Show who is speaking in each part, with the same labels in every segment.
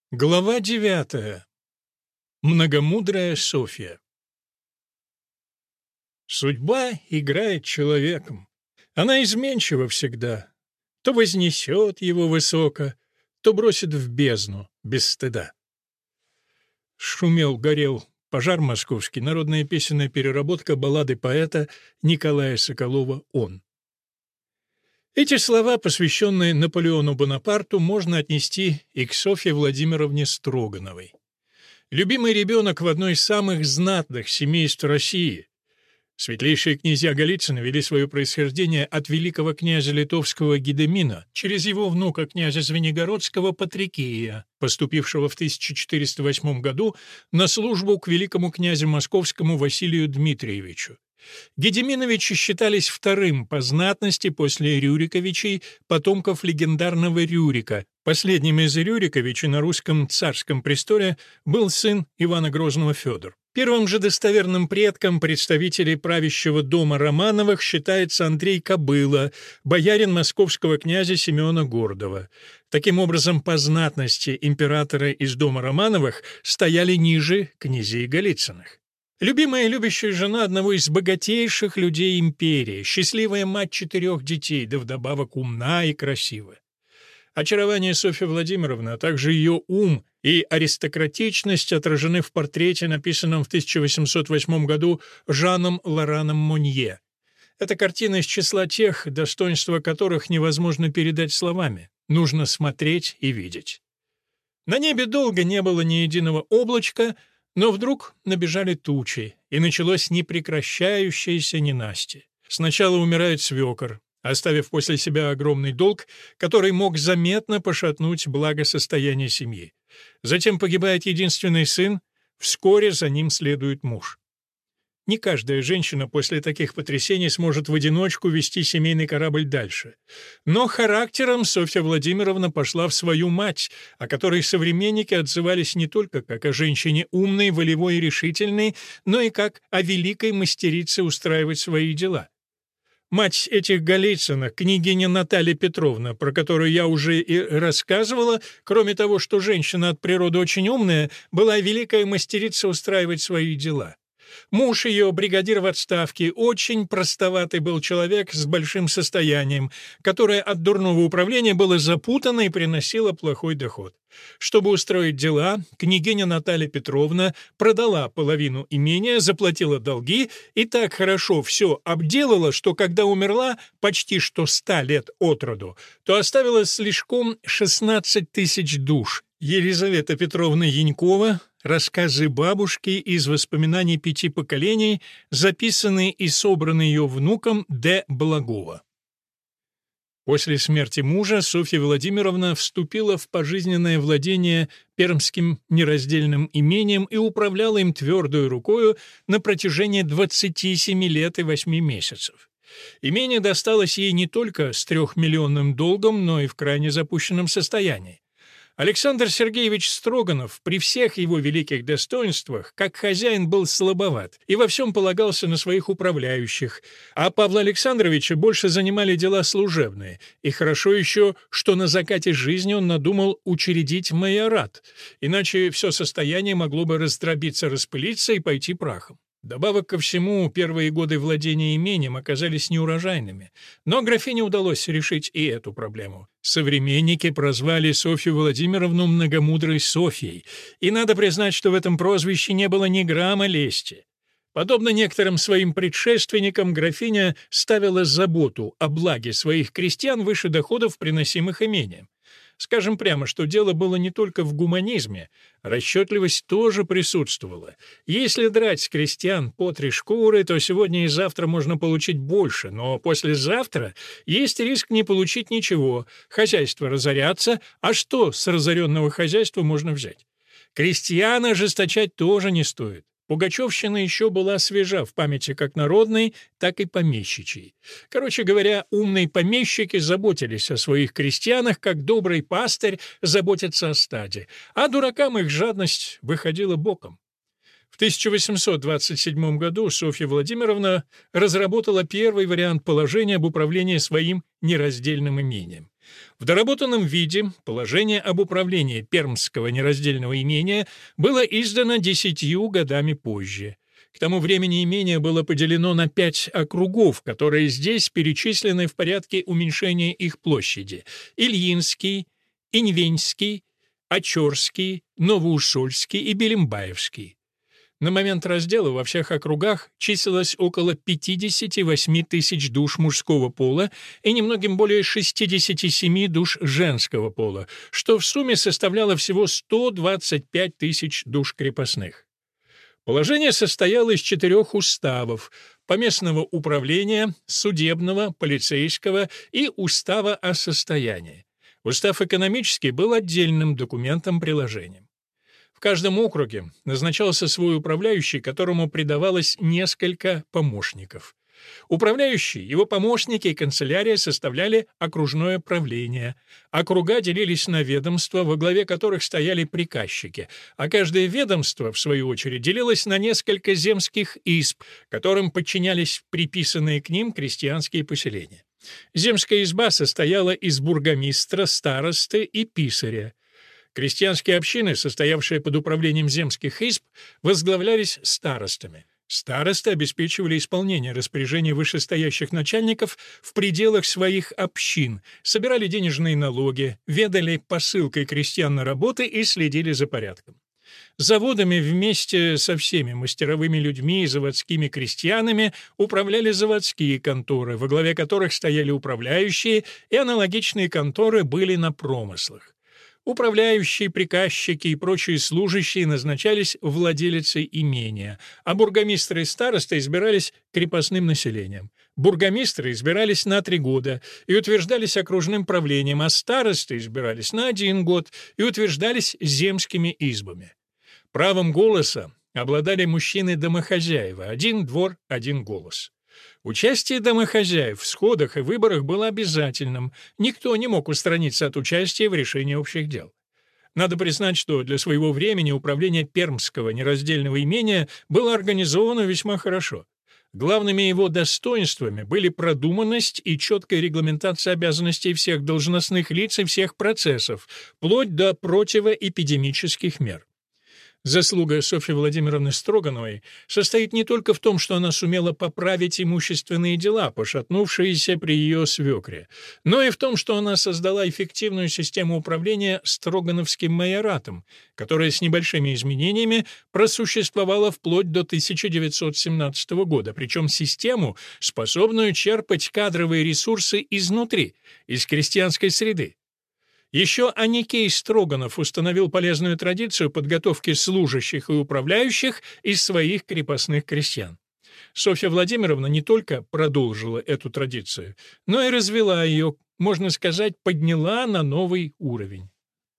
Speaker 1: Глава 9. Многомудрая Софья. Судьба играет человеком. Она изменчива всегда. То вознесет его высоко, то бросит в бездну без стыда. Шумел, горел пожар московский. Народная песенная переработка баллады поэта Николая Соколова «Он». Эти слова, посвященные Наполеону Бонапарту, можно отнести и к Софье Владимировне Строгановой. Любимый ребенок в одной из самых знатных семейств России. Светлейшие князья Голицыны вели свое происхождение от великого князя литовского Гедемина через его внука князя Звенигородского Патрикея, поступившего в 1408 году на службу к великому князю московскому Василию Дмитриевичу. Гедеминовичи считались вторым по знатности после Рюриковичей, потомков легендарного Рюрика. Последним из Рюриковичей на русском царском престоле был сын Ивана Грозного Федор. Первым же достоверным предком представителей правящего дома Романовых считается Андрей Кобыла, боярин московского князя Симеона Гордова. Таким образом, по знатности императоры из дома Романовых стояли ниже князей Голицыных. Любимая и любящая жена одного из богатейших людей империи, счастливая мать 4 детей, да вдобавок умна и красивая. Очарование Софьи Владимировны, а также ее ум и аристократичность отражены в портрете, написанном в 1808 году Жаном Лораном Монье. Эта картина из числа тех, достоинства которых невозможно передать словами. Нужно смотреть и видеть. На небе долго не было ни единого облачка, но вдруг набежали тучи, и началось непрекращающееся ненастье. Сначала умирает свекор, оставив после себя огромный долг, который мог заметно пошатнуть благосостояние семьи. Затем погибает единственный сын, вскоре за ним следует муж. Не каждая женщина после таких потрясений сможет в одиночку вести семейный корабль дальше. Но характером Софья Владимировна пошла в свою мать, о которой современники отзывались не только как о женщине умной, волевой и решительной, но и как о великой мастерице устраивать свои дела. Мать этих Голицыных, княгиня Наталья Петровна, про которую я уже и рассказывала, кроме того, что женщина от природы очень умная, была великая мастерица устраивать свои дела. Муж ее, бригадир в отставке, очень простоватый был человек с большим состоянием, которое от дурного управления было запутано и приносило плохой доход. Чтобы устроить дела, княгиня Наталья Петровна продала половину имения, заплатила долги и так хорошо все обделала, что когда умерла почти что 100 лет от роду, то оставила слишком 16 тысяч душ. Елизавета Петровна Янькова. Рассказы бабушки из воспоминаний 5 поколений, записанные и собраны ее внуком Д. Благова. После смерти мужа Софья Владимировна вступила в пожизненное владение пермским нераздельным имением и управляла им твердой рукою на протяжении 27 лет и 8 месяцев. Имение досталось ей не только с 3-миллионным долгом, но и в крайне запущенном состоянии. Александр Сергеевич Строганов при всех его великих достоинствах как хозяин был слабоват и во всем полагался на своих управляющих, а Павла Александровича больше занимали дела служебные, и хорошо еще, что на закате жизни он надумал учредить майорат, иначе все состояние могло бы раздробиться, распылиться и пойти прахом. Добавок ко всему, первые годы владения имением оказались неурожайными, но графине удалось решить и эту проблему. Современники прозвали Софью Владимировну многомудрой Софьей, и надо признать, что в этом прозвище не было ни грамма лести. Подобно некоторым своим предшественникам, графиня ставила заботу о благе своих крестьян выше доходов, приносимых имением. Скажем прямо, что дело было не только в гуманизме, расчетливость тоже присутствовала. Если драть с крестьян по 3 шкуры, то сегодня и завтра можно получить больше, но послезавтра есть риск не получить ничего, хозяйство разорятся, а что с разоренного хозяйства можно взять? Крестьян ожесточать тоже не стоит. Пугачевщина еще была свежа в памяти как народной, так и помещичьей. Короче говоря, умные помещики заботились о своих крестьянах, как добрый пастырь заботится о стаде, а дуракам их жадность выходила боком. В 1827 году Софья Владимировна разработала первый вариант положения об управлении своим нераздельным имением. В доработанном виде положение об управлении Пермского нераздельного имения было издано 10 годами позже. К тому времени имение было поделено на 5 округов, которые здесь перечислены в порядке уменьшения их площади: Ильинский, Инвенский, Очерский, Новоусольский и Белембаевский. На момент раздела во всех округах числилось около 58 тысяч душ мужского пола и немногим более 67 душ женского пола, что в сумме составляло всего 125 тысяч душ крепостных. Положение состояло из 4 уставов: поместного управления, судебного, полицейского и устава о состоянии. Устав экономический был отдельным документом-приложением. В каждом округе назначался свой управляющий, которому придавалось несколько помощников. Управляющий, его помощники и канцелярия составляли окружное правление. Округа делились на ведомства, во главе которых стояли приказчики, а каждое ведомство, в свою очередь, делилось на несколько земских изб, которым подчинялись приписанные к ним крестьянские поселения. Земская изба состояла из бургомистра, старосты и писаря. Крестьянские общины, состоявшие под управлением земских изб, возглавлялись старостами. Старосты обеспечивали исполнение распоряжений вышестоящих начальников в пределах своих общин, собирали денежные налоги, ведали посылкой крестьян на работы и следили за порядком. Заводами вместе со всеми мастеровыми людьми и заводскими крестьянами управляли заводские конторы, во главе которых стояли управляющие, и аналогичные конторы были на промыслах. Управляющие, приказчики и прочие служащие назначались владелицей имения, а бургомистры и старосты избирались крепостным населением. Бургомистры избирались на 3 года и утверждались окружным правлением, а старосты избирались на 1 год и утверждались земскими избами. Правом голоса обладали мужчины-домохозяева: 1 двор, 1 голос. Участие домохозяев в сходах и выборах было обязательным, никто не мог устраниться от участия в решении общих дел. Надо признать, что для своего времени управление Пермского нераздельного имения было организовано весьма хорошо. Главными его достоинствами были продуманность и четкая регламентация обязанностей всех должностных лиц и всех процессов, вплоть до противоэпидемических мер. Заслуга Софьи Владимировны Строгановой состоит не только в том, что она сумела поправить имущественные дела, пошатнувшиеся при ее свекре, но и в том, что она создала эффективную систему управления Строгановским майоратом, которая с небольшими изменениями просуществовала вплоть до 1917 года, причем систему, способную черпать кадровые ресурсы изнутри, из крестьянской среды. Еще Аникей Строганов установил полезную традицию подготовки служащих и управляющих из своих крепостных крестьян. Софья Владимировна не только продолжила эту традицию, но и развела ее, можно сказать, подняла на новый уровень.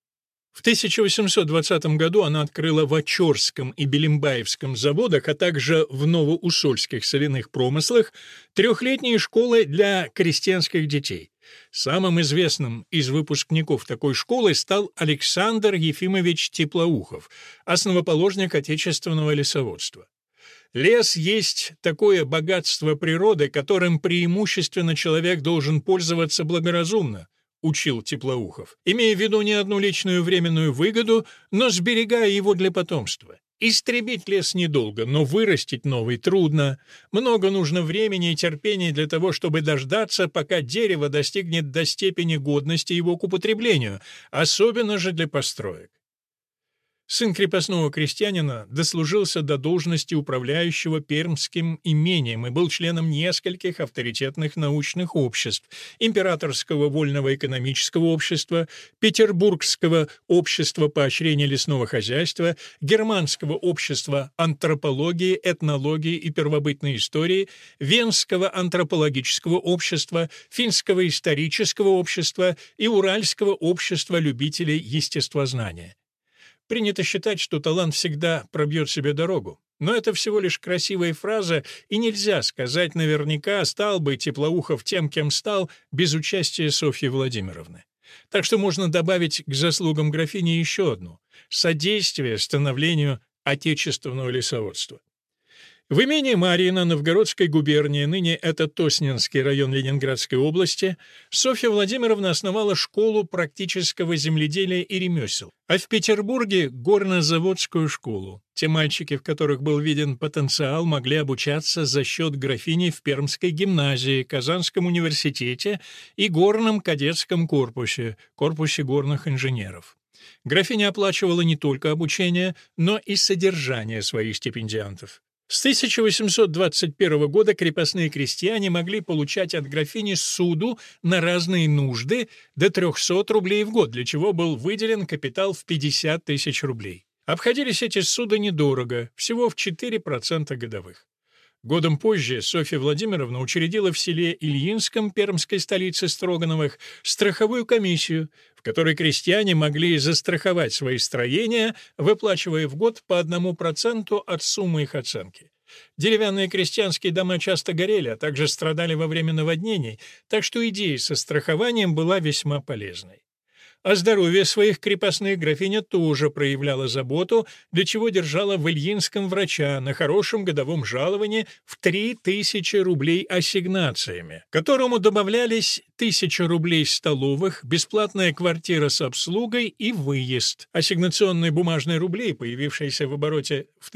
Speaker 1: В 1820 году она открыла в Очерском и Белембаевском заводах, а также в Новоусольских соляных промыслах 3-летние школы для крестьянских детей. Самым известным из выпускников такой школы стал Александр Ефимович Теплоухов, основоположник отечественного лесоводства. Лес есть такое богатство природы, которым преимущественно человек должен пользоваться благоразумно, учил Теплоухов, имея в виду не одну личную временную выгоду, но сберегая его для потомства. Истребить лес недолго, но вырастить новый трудно. Много нужно времени и терпения для того, чтобы дождаться, пока дерево достигнет до степени годности его к употреблению, особенно же для построек. Сын крепостного крестьянина дослужился до должности управляющего Пермским имением и был членом нескольких авторитетных научных обществ: Императорского вольного экономического общества, Петербургского общества поощрения лесного хозяйства, Германского общества антропологии, этнологии и первобытной истории, Венского антропологического общества, Финского исторического общества и Уральского общества любителей естествознания. Принято считать, что талант всегда пробьет себе дорогу. Но это всего лишь красивая фраза, и нельзя сказать наверняка, стал бы Теплоухов тем, кем стал, без участия Софьи Владимировны. Так что можно добавить к заслугам графини еще одну — содействие становлению отечественного лесоводства. В имении Марьино Новгородской губернии, ныне это Тосненский район Ленинградской области, Софья Владимировна основала школу практического земледелия и ремесел, а в Петербурге — горнозаводскую школу. Те мальчики, в которых был виден потенциал, могли обучаться за счет графини в Пермской гимназии, Казанском университете и горном кадетском корпусе, корпусе горных инженеров. Графиня оплачивала не только обучение, но и содержание своих стипендиантов. С 1821 года крепостные крестьяне могли получать от графини суду на разные нужды до 300 рублей в год, для чего был выделен капитал в 50 тысяч рублей. Обходились эти суды недорого, всего в 4% годовых. Годом позже Софья Владимировна учредила в селе Ильинском, пермской столице Строгановых, страховую комиссию, в которой крестьяне могли застраховать свои строения, выплачивая в год по 1% от суммы их оценки. Деревянные крестьянские дома часто горели, а также страдали во время наводнений, так что идея со страхованием была весьма полезной. О здоровье своих крепостных графиня тоже проявляла заботу, для чего держала в Ильинском врача на хорошем годовом жаловании в 3000 рублей ассигнациями, к которому добавлялись 1000 рублей столовых, бесплатная квартира с обслугой и выезд. Ассигнационные бумажные рубли, появившиеся в обороте в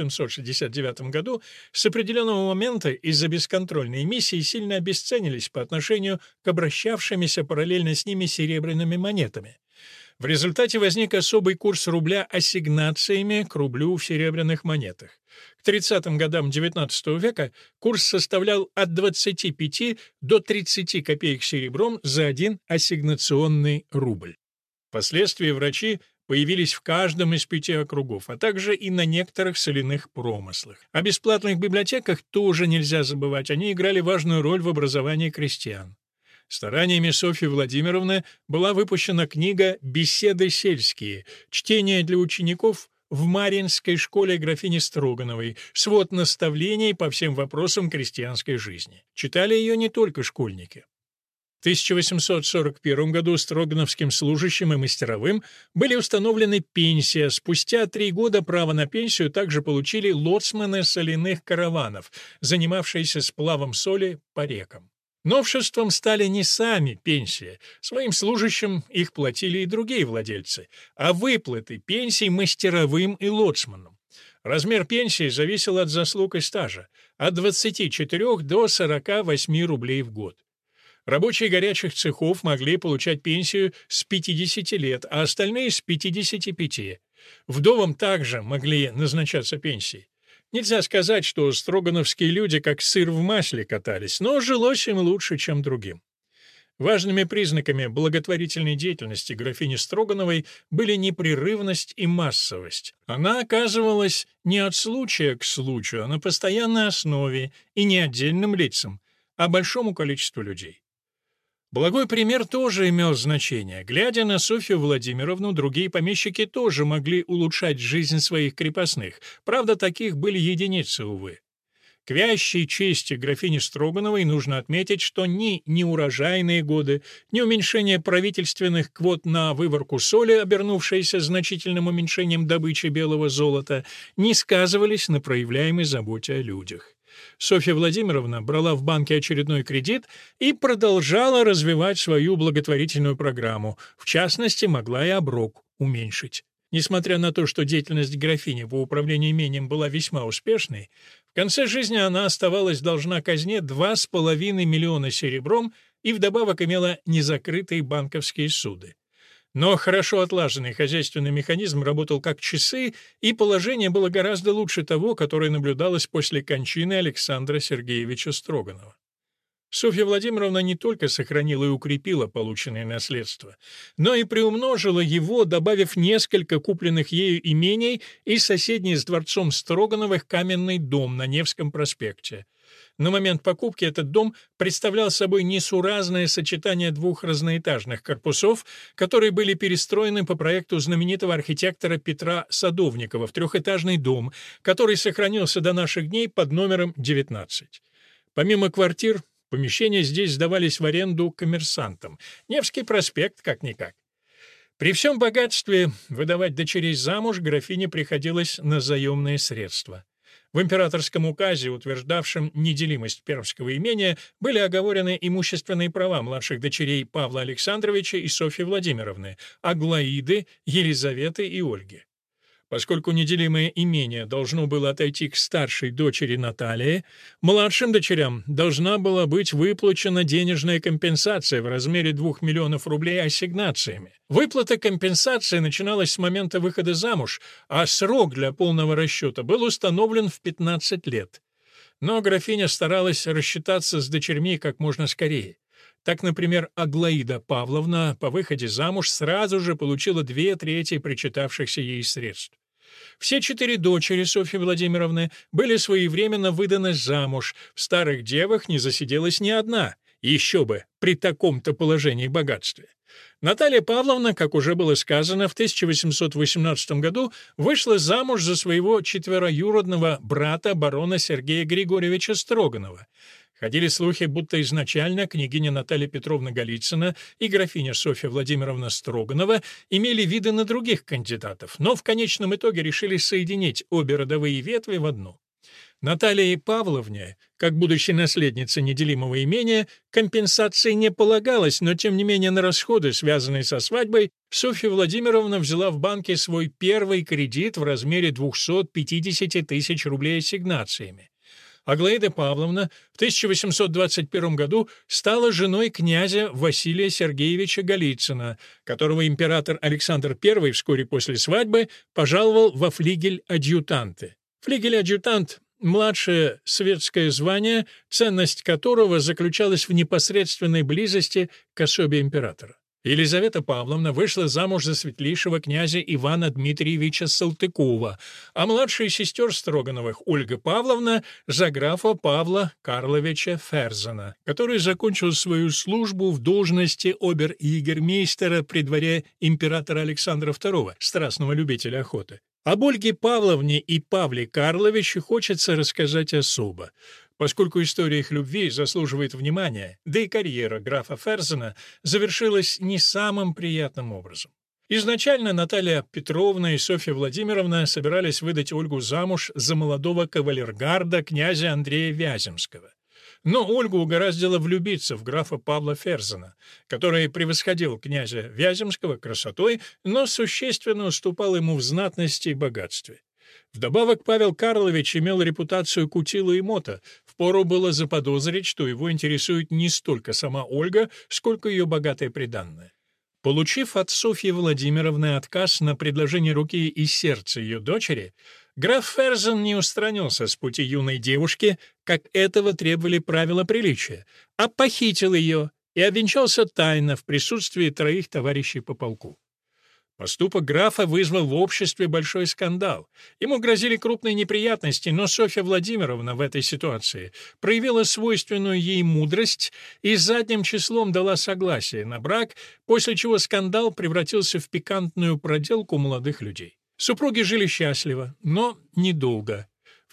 Speaker 1: 1769 году, с определенного момента из-за бесконтрольной эмиссии сильно обесценились по отношению к обращавшимися параллельно с ними серебряными монетами. В результате возник особый курс рубля ассигнациями к рублю в серебряных монетах. К 30-м годам XIX века курс составлял от 25 до 30 копеек серебром за 1 ассигнационный рубль. Впоследствии врачи появились в каждом из 5 округов, а также и на некоторых соляных промыслах. О бесплатных библиотеках тоже нельзя забывать, они играли важную роль в образовании крестьян. Стараниями Софьи Владимировны была выпущена книга «Беседы сельские. Чтение для учеников» в Марьинской школе графини Строгановой, свод наставлений по всем вопросам крестьянской жизни. Читали ее не только школьники. В 1841 году строгановским служащим и мастеровым были установлены пенсии, а спустя 3 года право на пенсию также получили лоцманы соляных караванов, занимавшиеся сплавом соли по рекам. Новшеством стали не сами пенсии, своим служащим их платили и другие владельцы, а выплаты пенсий мастеровым и лоцманам. Размер пенсии зависел от заслуг и стажа, от 24 до 48 рублей в год. Рабочие горячих цехов могли получать пенсию с 50 лет, а остальные — с 55. Вдовам также могли назначаться пенсии. Нельзя сказать, что строгановские люди как сыр в масле катались, но жилось им лучше, чем другим. Важными признаками благотворительной деятельности графини Строгановой были непрерывность и массовость. Она оказывалась не от случая к случаю, а на постоянной основе и не отдельным лицам, а большому количеству людей. Благой пример тоже имел значение. Глядя на Софью Владимировну, другие помещики тоже могли улучшать жизнь своих крепостных. Правда, таких были единицы, увы. К вящей чести графини Строгановой нужно отметить, что ни неурожайные годы, ни уменьшение правительственных квот на выварку соли, обернувшееся значительным уменьшением добычи белого золота, не сказывались на проявляемой заботе о людях. Софья Владимировна брала в банке очередной кредит и продолжала развивать свою благотворительную программу, в частности, могла и оброк уменьшить. Несмотря на то, что деятельность графини по управлению имением была весьма успешной, в конце жизни она оставалась должна казне 2,5 миллиона серебром и вдобавок имела незакрытые банковские суды. Но хорошо отлаженный хозяйственный механизм работал как часы, и положение было гораздо лучше того, которое наблюдалось после кончины Александра Сергеевича Строганова. Софья Владимировна не только сохранила и укрепила полученное наследство, но и приумножила его, добавив несколько купленных ею имений и соседний с дворцом Строгановых каменный дом на Невском проспекте. На момент покупки этот дом представлял собой несуразное сочетание 2 разноэтажных корпусов, которые были перестроены по проекту знаменитого архитектора Петра Садовникова в 3-этажный дом, который сохранился до наших дней под номером 19. Помимо квартир, помещения здесь сдавались в аренду коммерсантам. Невский проспект как-никак. При всем богатстве выдавать дочерей замуж графине приходилось на заемные средства. В императорском указе, утверждавшем неделимость пермского имения, были оговорены имущественные права младших дочерей Павла Александровича и Софьи Владимировны, Аглаиды, Елизаветы и Ольги. Поскольку неделимое имение должно было отойти к старшей дочери Наталье, младшим дочерям должна была быть выплачена денежная компенсация в размере 2 миллионов рублей ассигнациями. Выплата компенсации начиналась с момента выхода замуж, а срок для полного расчета был установлен в 15 лет. Но графиня старалась рассчитаться с дочерьми как можно скорее. Так, например, Аглаида Павловна по выходе замуж сразу же получила 2/3 причитавшихся ей средств. Все 4 дочери Софьи Владимировны были своевременно выданы замуж, в старых девах не засиделась ни одна, еще бы, при таком-то положении и богатстве. Наталья Павловна, как уже было сказано, в 1818 году вышла замуж за своего четвероюродного брата барона Сергея Григорьевича Строганова. Ходили слухи, будто изначально княгиня Наталья Петровна Голицына и графиня Софья Владимировна Строганова имели виды на других кандидатов, но в конечном итоге решили соединить обе родовые ветви в одну. Наталье Павловне, как будущей наследнице неделимого имения, компенсации не полагалось, но тем не менее на расходы, связанные со свадьбой, Софья Владимировна взяла в банке свой первый кредит в размере 250 тысяч рублей ассигнациями. Аглаида Павловна в 1821 году стала женой князя Василия Сергеевича Голицына, которого император Александр I вскоре после свадьбы пожаловал во флигель-адъютанты. Флигель-адъютант — младшее светское звание, ценность которого заключалась в непосредственной близости к особе императора. Елизавета Павловна вышла замуж за светлейшего князя Ивана Дмитриевича Салтыкова, а младшая сестер Строгановых Ольга Павловна за графа Павла Карловича Ферзена, который закончил свою службу в должности обер-егермейстера при дворе императора Александра II, страстного любителя охоты. Об Ольге Павловне и Павле Карловиче хочется рассказать особо, поскольку история их любви заслуживает внимания, да и карьера графа Ферзена завершилась не самым приятным образом. Изначально Наталья Петровна и Софья Владимировна собирались выдать Ольгу замуж за молодого кавалергарда князя Андрея Вяземского. Но Ольгу угораздило влюбиться в графа Павла Ферзена, который превосходил князя Вяземского красотой, но существенно уступал ему в знатности и богатстве. Вдобавок Павел Карлович имел репутацию кутила и мота, впору было заподозрить, что его интересует не столько сама Ольга, сколько ее богатое приданное. Получив от Софьи Владимировны отказ на предложение руки и сердца ее дочери, граф Ферзен не устранился с пути юной девушки, как этого требовали правила приличия, а похитил ее и обвенчался тайно в присутствии 3 товарищей по полку. Поступок графа вызвал в обществе большой скандал. Ему грозили крупные неприятности, но Софья Владимировна в этой ситуации проявила свойственную ей мудрость и задним числом дала согласие на брак, после чего скандал превратился в пикантную проделку молодых людей. Супруги жили счастливо, но недолго. В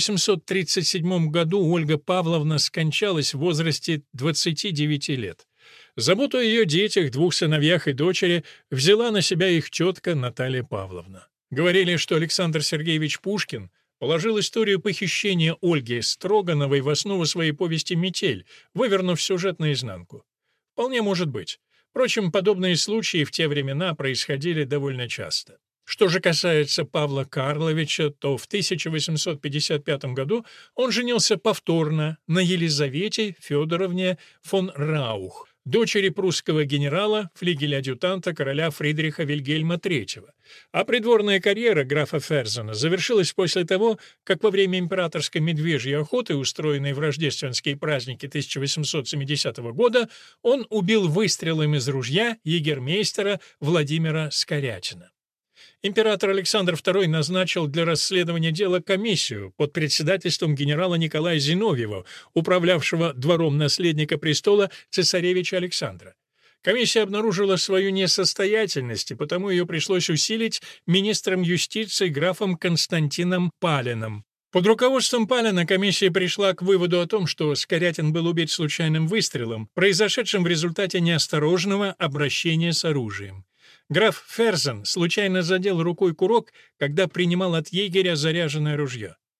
Speaker 1: 1837 году Ольга Павловна скончалась в возрасте 29 лет. Заботу о ее детях, 2 сыновьях и дочери взяла на себя их тетка Наталья Павловна. Говорили, что Александр Сергеевич Пушкин положил историю похищения Ольги Строгановой в основу своей повести «Метель», вывернув сюжет наизнанку. Вполне может быть. Впрочем, подобные случаи в те времена происходили довольно часто. Что же касается Павла Карловича, то в 1855 году он женился повторно на Елизавете Федоровне фон Раух, дочери прусского генерала, флигеля-адъютанта короля Фридриха Вильгельма III. А придворная карьера графа Ферзена завершилась после того, как во время императорской медвежьей охоты, устроенной в рождественские праздники 1870 года, он убил выстрелом из ружья егермейстера Владимира Скорятина. Император Александр II назначил для расследования дела комиссию под председательством генерала Николая Зиновьева, управлявшего двором наследника престола цесаревича Александра. Комиссия обнаружила свою несостоятельность, и потому ее пришлось усилить министром юстиции графом Константином Палиным. Под руководством Палина комиссия пришла к выводу о том, что Скорятин был убит случайным выстрелом, произошедшим в результате неосторожного обращения с оружием. Граф Ферзен случайно задел рукой курок, когда принимал от егеря заряженное ружье.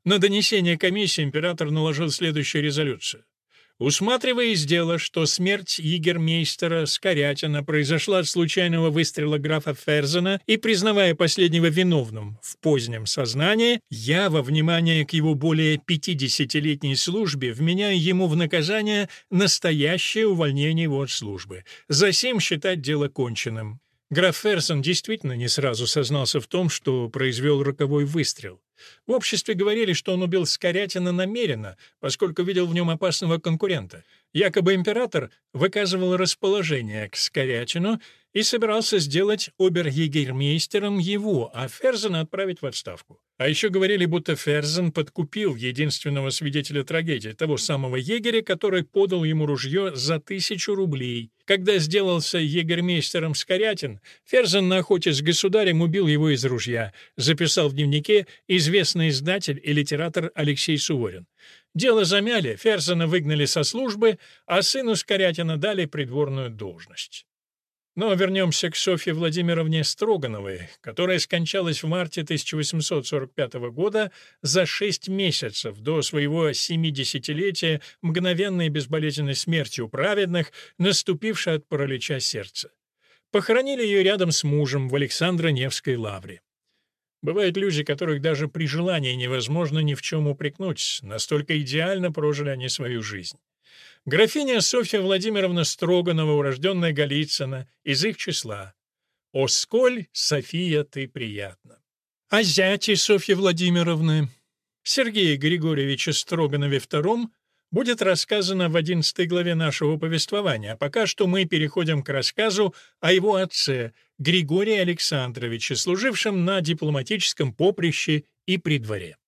Speaker 1: На донесение комиссии император наложил следующую резолюцию. Усматривая из дела, что смерть егермейстера Скорятина произошла от случайного выстрела графа Ферзена и признавая последнего виновным в позднем сознании, я, во внимание к его более 50-летней службе, вменяю ему в наказание настоящее увольнение его от службы. Засим считать дело конченным. Граф Ферзен действительно не сразу сознался в том, что произвел роковой выстрел. В обществе говорили, что он убил Скорятина намеренно, поскольку видел в нем опасного конкурента. Якобы император выказывал расположение к Скорятину и собирался сделать обер-егермейстером его, а Ферзена отправить в отставку. А еще говорили, будто Ферзен подкупил единственного свидетеля трагедии, того самого егеря, который подал ему ружье за 1000 рублей. Когда сделался егермейстером Скорятин, Ферзен на охоте с государем убил его из ружья, записал в дневнике известный издатель и литератор Алексей Суворин. Дело замяли, Ферзена выгнали со службы, а сыну Скорятина дали придворную должность. Но вернемся к Софье Владимировне Строгановой, которая скончалась в марте 1845 года за 6 месяцев до своего 70-летия мгновенной безболезненной смертью праведных, наступившей от паралича сердца. Похоронили ее рядом с мужем в Александро-Невской лавре. Бывают люди, которых даже при желании невозможно ни в чем упрекнуть, настолько идеально прожили они свою жизнь. Графиня Софья Владимировна Строганова, урожденная Голицына, из их числа. «О, сколь, София, ты приятна!» О зяте Софьи Владимировны, Сергее Григорьевиче Строганове II, будет рассказано в 11 главе нашего повествования, а пока что мы переходим к рассказу о его отце, Григории Александровиче, служившем на дипломатическом поприще и при дворе.